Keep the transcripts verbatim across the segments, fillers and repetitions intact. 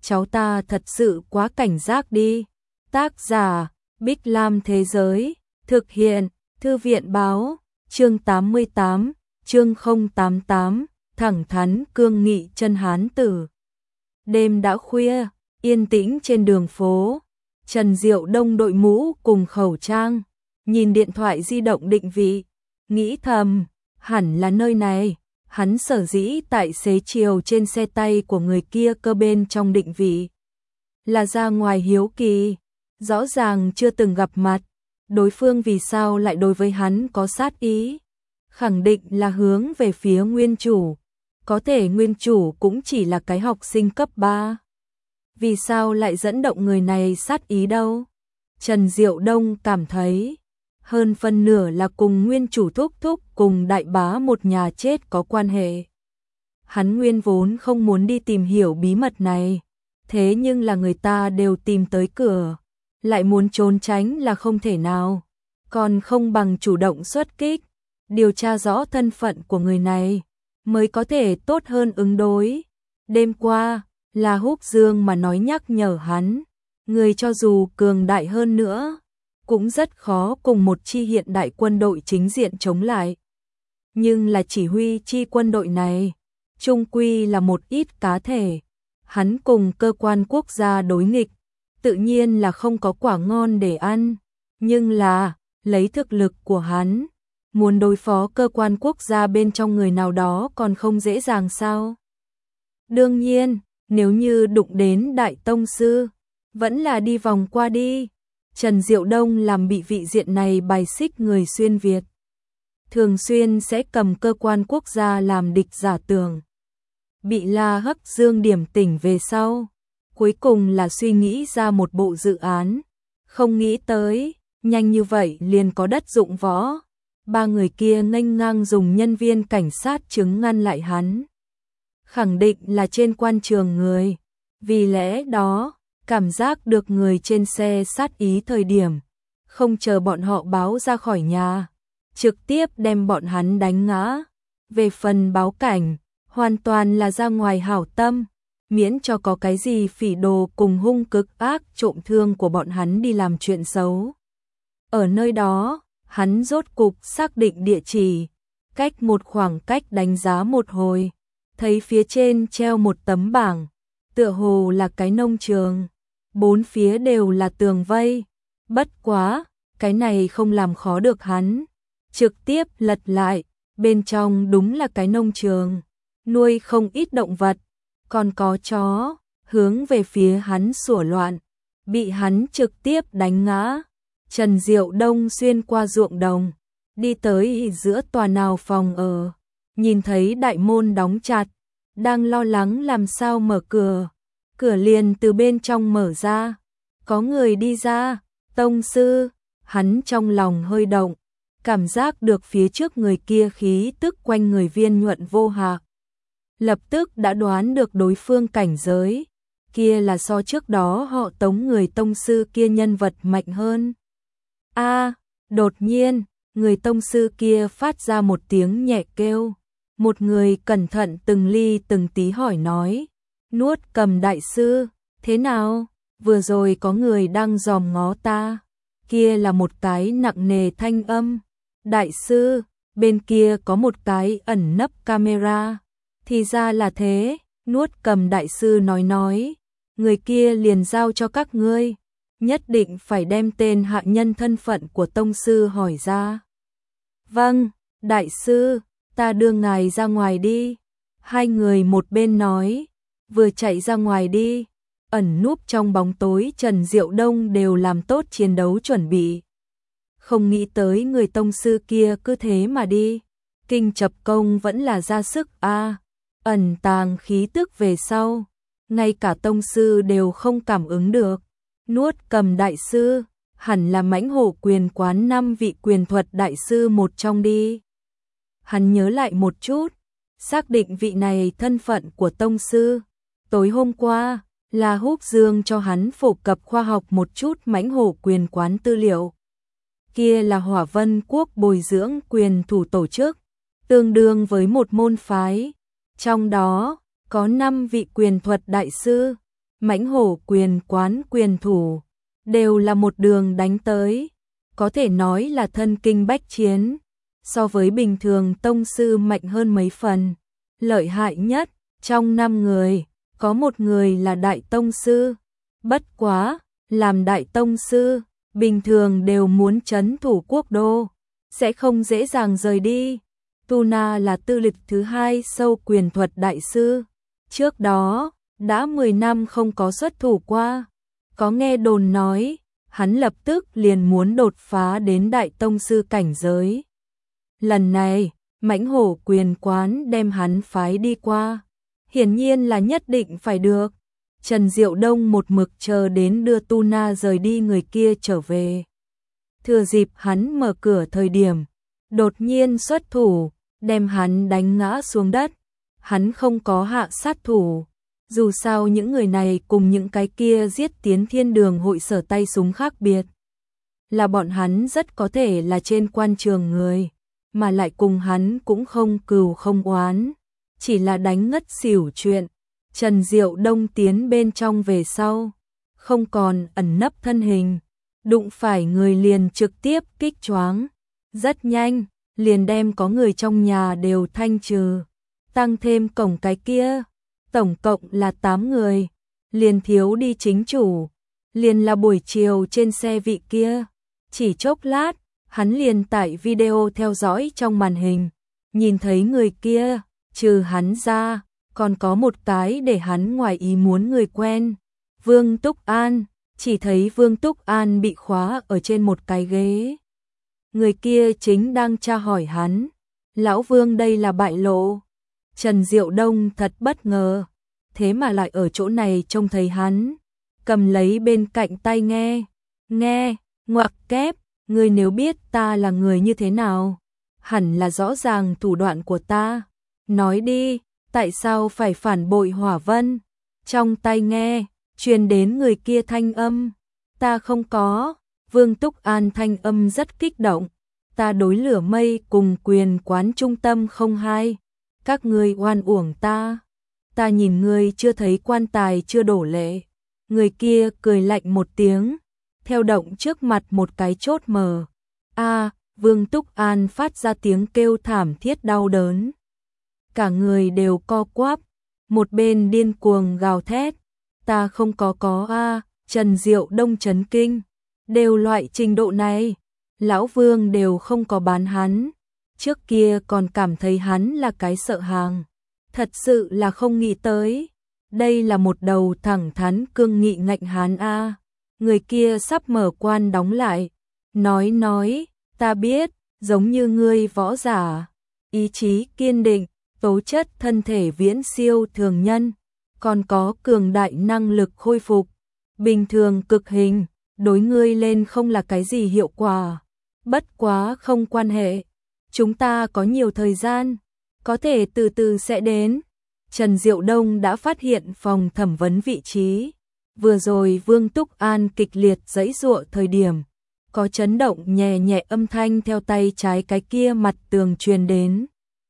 cháu ta thật sự quá cảnh giác đi. Tác giả, Bích Lam Thế Giới, thực hiện, Thư viện Báo, chương tám mươi tám, chương không tám tám, thẳng thắn cương nghị chân hán tử. Đêm đã khuya, yên tĩnh trên đường phố, Trần Diệu Đông đội mũ cùng khẩu trang, nhìn điện thoại di động định vị, nghĩ thầm, hẳn là nơi này. Hắn sở dĩ tại xế chiều trên xe tay của người kia cơ bên trong định vị. Là ra ngoài hiếu kỳ, rõ ràng chưa từng gặp mặt, đối phương vì sao lại đối với hắn có sát ý. Khẳng định là hướng về phía nguyên chủ, có thể nguyên chủ cũng chỉ là cái học sinh cấp ba. Vì sao lại dẫn động người này sát ý đâu? Trần Diệu Đông cảm thấy, hơn phân nửa là cùng nguyên chủ thúc thúc cùng đại bá một nhà chết có quan hệ. Hắn nguyên vốn không muốn đi tìm hiểu bí mật này, thế nhưng là người ta đều tìm tới cửa, lại muốn trốn tránh là không thể nào, còn không bằng chủ động xuất kích, điều tra rõ thân phận của người này, mới có thể tốt hơn ứng đối. Đêm qua, là Húc Dương mà nói nhắc nhở hắn, người cho dù cường đại hơn nữa, cũng rất khó cùng một chi hiện đại quân đội chính diện chống lại. Nhưng là chỉ huy chi quân đội này, chung quy là một ít cá thể. Hắn cùng cơ quan quốc gia đối nghịch, tự nhiên là không có quả ngon để ăn. Nhưng là, lấy thực lực của hắn, muốn đối phó cơ quan quốc gia bên trong người nào đó còn không dễ dàng sao? Đương nhiên, nếu như đụng đến đại tông sư, vẫn là đi vòng qua đi. Trần Diệu Đông làm bị vị diện này bài xích người xuyên Việt. Thường xuyên sẽ cầm cơ quan quốc gia làm địch giả tưởng. Bị La Hắc Dương điểm tỉnh về sau. Cuối cùng là suy nghĩ ra một bộ dự án. Không nghĩ tới, nhanh như vậy liền có đất dụng võ. Ba người kia nghênh ngang dùng nhân viên cảnh sát chứng ngăn lại hắn. Khẳng định là trên quan trường người. Vì lẽ đó, cảm giác được người trên xe sát ý thời điểm, không chờ bọn họ báo ra khỏi nhà, trực tiếp đem bọn hắn đánh ngã. Về phần báo cảnh, hoàn toàn là ra ngoài hảo tâm, miễn cho có cái gì phỉ đồ cùng hung cực ác trộm thương của bọn hắn đi làm chuyện xấu. Ở nơi đó, hắn rốt cục xác định địa chỉ, cách một khoảng cách đánh giá một hồi, thấy phía trên treo một tấm bảng, tựa hồ là cái nông trường. Bốn phía đều là tường vây, bất quá, cái này không làm khó được hắn. Trực tiếp lật lại, bên trong đúng là cái nông trường, nuôi không ít động vật, còn có chó, hướng về phía hắn sủa loạn, bị hắn trực tiếp đánh ngã. Trần Diệu Đông xuyên qua ruộng đồng, đi tới giữa tòa nào phòng ở, nhìn thấy đại môn đóng chặt, đang lo lắng làm sao mở cửa. Cửa liền từ bên trong mở ra, có người đi ra, tông sư, hắn trong lòng hơi động, cảm giác được phía trước người kia khí tức quanh người viên nhuận vô hạ. Lập tức đã đoán được đối phương cảnh giới, kia là so trước đó họ tống người tông sư kia nhân vật mạnh hơn. A, đột nhiên, người tông sư kia phát ra một tiếng nhẹ kêu, một người cẩn thận từng ly từng tí hỏi nói. Nuốt Cầm đại sư, thế nào? Vừa rồi có người đang dòm ngó ta. Kia là một cái nặng nề thanh âm. Đại sư, bên kia có một cái ẩn nấp camera. Thì ra là thế, Nuốt Cầm đại sư nói nói. Người kia liền giao cho các ngươi. Nhất định phải đem tên hạ nhân thân phận của tông sư hỏi ra. Vâng, đại sư, ta đưa ngài ra ngoài đi. Hai người một bên nói. Vừa chạy ra ngoài đi, ẩn núp trong bóng tối Trần Diệu Đông đều làm tốt chiến đấu chuẩn bị. Không nghĩ tới người tông sư kia cứ thế mà đi, kinh chập công vẫn là ra sức a, à, ẩn tàng khí tức về sau, ngay cả tông sư đều không cảm ứng được. Nuốt Cầm đại sư, hẳn là mãnh hổ quyền quán năm vị quyền thuật đại sư một trong đi. Hắn nhớ lại một chút, xác định vị này thân phận của tông sư. Tối hôm qua, là Húc Dương cho hắn phổ cập khoa học một chút mãnh hổ quyền quán tư liệu. Kia là Hỏa Vân Quốc bồi dưỡng quyền thủ tổ chức, tương đương với một môn phái. Trong đó, có năm vị quyền thuật đại sư, Mãnh Hổ quyền quán quyền thủ, đều là một đường đánh tới, có thể nói là thân kinh bách chiến, so với bình thường tông sư mạnh hơn mấy phần. Lợi hại nhất, trong năm người, có một người là đại tông sư, bất quá, làm đại tông sư, bình thường đều muốn trấn thủ quốc đô, sẽ không dễ dàng rời đi. Tu Na là tư lịch thứ hai sâu quyền thuật đại sư, trước đó, đã mười năm không có xuất thủ qua, có nghe đồn nói, hắn lập tức liền muốn đột phá đến đại tông sư cảnh giới. Lần này, Mãnh Hổ quyền quán đem hắn phái đi qua, hiển nhiên là nhất định phải được. Trần Diệu Đông một mực chờ đến đưa Tu Na rời đi người kia trở về. Thừa dịp hắn mở cửa thời điểm, đột nhiên xuất thủ, đem hắn đánh ngã xuống đất. Hắn không có hạ sát thủ, dù sao những người này cùng những cái kia giết tiến thiên đường hội sở tay súng khác biệt. Là bọn hắn rất có thể là trên quan trường người, mà lại cùng hắn cũng không cừu không oán, chỉ là đánh ngất xỉu chuyện. Trần Diệu Đông tiến bên trong về sau, không còn ẩn nấp thân hình, đụng phải người liền trực tiếp kích choáng, rất nhanh, liền đem có người trong nhà đều thanh trừ, tăng thêm cổng cái kia, tổng cộng là tám người, liền thiếu đi chính chủ, liền là buổi chiều trên xe vị kia, chỉ chốc lát, hắn liền tải video theo dõi trong màn hình, nhìn thấy người kia, trừ hắn ra, còn có một cái để hắn ngoài ý muốn người quen, Vương Túc An, chỉ thấy Vương Túc An bị khóa ở trên một cái ghế. Người kia chính đang tra hỏi hắn, lão Vương đây là bại lộ. Trần Diệu Đông thật bất ngờ, thế mà lại ở chỗ này trông thấy hắn, cầm lấy bên cạnh tai nghe, nghe, ngoặc kép, ngươi nếu biết ta là người như thế nào, hẳn là rõ ràng thủ đoạn của ta, nói đi, tại sao phải phản bội Hỏa Vân? Trong tai nghe, truyền đến người kia thanh âm, ta không có. Vương Túc An thanh âm rất kích động, ta đối lửa mây cùng quyền quán trung tâm không hai, các ngươi oan uổng ta, ta nhìn ngươi chưa thấy quan tài chưa đổ lệ. Người kia cười lạnh một tiếng, theo động trước mặt một cái chốt mờ. A, Vương Túc An phát ra tiếng kêu thảm thiết đau đớn. Cả người đều co quắp, một bên điên cuồng gào thét, ta không có có a. Trần Diệu Đông chấn kinh, đều loại trình độ này, lão Vương đều không có bán hắn, trước kia còn cảm thấy hắn là cái sợ hàng, thật sự là không nghĩ tới, đây là một đầu thẳng thắn cương nghị ngạnh hán a. Người kia sắp mở quan đóng lại, nói nói, ta biết, giống như ngươi võ giả, ý chí kiên định, tố chất thân thể viễn siêu thường nhân, còn có cường đại năng lực khôi phục, bình thường cực hình, đối ngươi lên không là cái gì hiệu quả, bất quá không quan hệ, chúng ta có nhiều thời gian, có thể từ từ sẽ đến. Trần Diệu Đông đã phát hiện phòng thẩm vấn vị trí, vừa rồi Vương Túc An kịch liệt giãy giụa thời điểm, có chấn động nhẹ nhẹ âm thanh theo tay trái cái kia mặt tường truyền đến.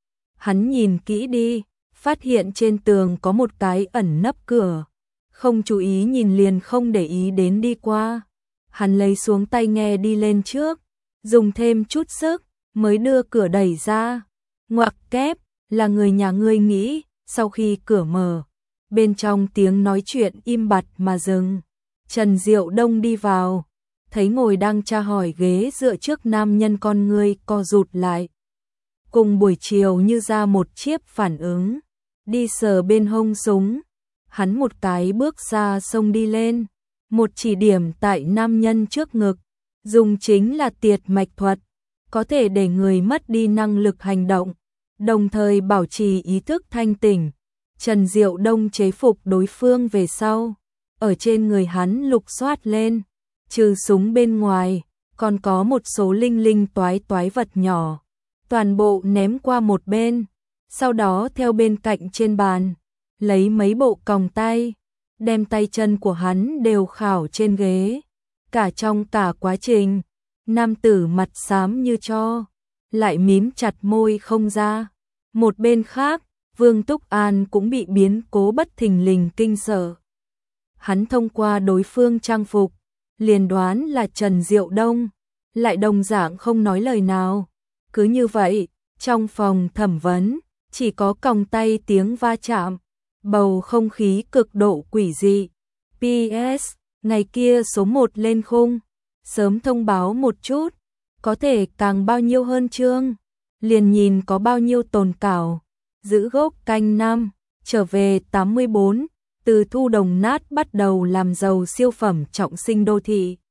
Hắn nhìn kỹ đi, phát hiện trên tường có một cái ẩn nấp cửa, không chú ý nhìn liền không để ý đến đi qua. Hắn lấy xuống tai nghe đi lên trước, dùng thêm chút sức, mới đưa cửa đẩy ra. Ngoặc kép, là người nhà ngươi nghĩ, sau khi cửa mở, bên trong tiếng nói chuyện im bặt mà dừng. Trần Diệu Đông đi vào, thấy ngồi đang tra hỏi ghế dựa trước nam nhân con ngươi co rụt lại. Cùng buổi chiều như ra một chiếc phản ứng, đi sờ bên hông súng, hắn một cái bước ra xông đi lên, một chỉ điểm tại nam nhân trước ngực, dùng chính là tiệt mạch thuật, có thể để người mất đi năng lực hành động, đồng thời bảo trì ý thức thanh tỉnh. Trần Diệu Đông chế phục đối phương về sau, ở trên người hắn lục soát lên, trừ súng bên ngoài, còn có một số linh linh toái toái vật nhỏ, toàn bộ ném qua một bên, sau đó theo bên cạnh trên bàn, lấy mấy bộ còng tay, đem tay chân của hắn đều khảo trên ghế. Cả trong cả quá trình, nam tử mặt xám như tro, lại mím chặt môi không ra. Một bên khác, Vương Túc An cũng bị biến cố bất thình lình kinh sợ. hắn thông qua đối phương trang phục, liền đoán là Trần Diệu Đông, lại đồng dạng không nói lời nào. Cứ như vậy, trong phòng thẩm vấn, chỉ có còng tay tiếng va chạm, bầu không khí cực độ quỷ dị. pê ét, ngày kia số một lên khung, sớm thông báo một chút, có thể càng bao nhiêu hơn chương, liền nhìn có bao nhiêu tồn cảo. Giữ gốc canh năm, trở về tám mươi bốn, từ thu đồng nát bắt đầu làm giàu siêu phẩm trọng sinh đô thị.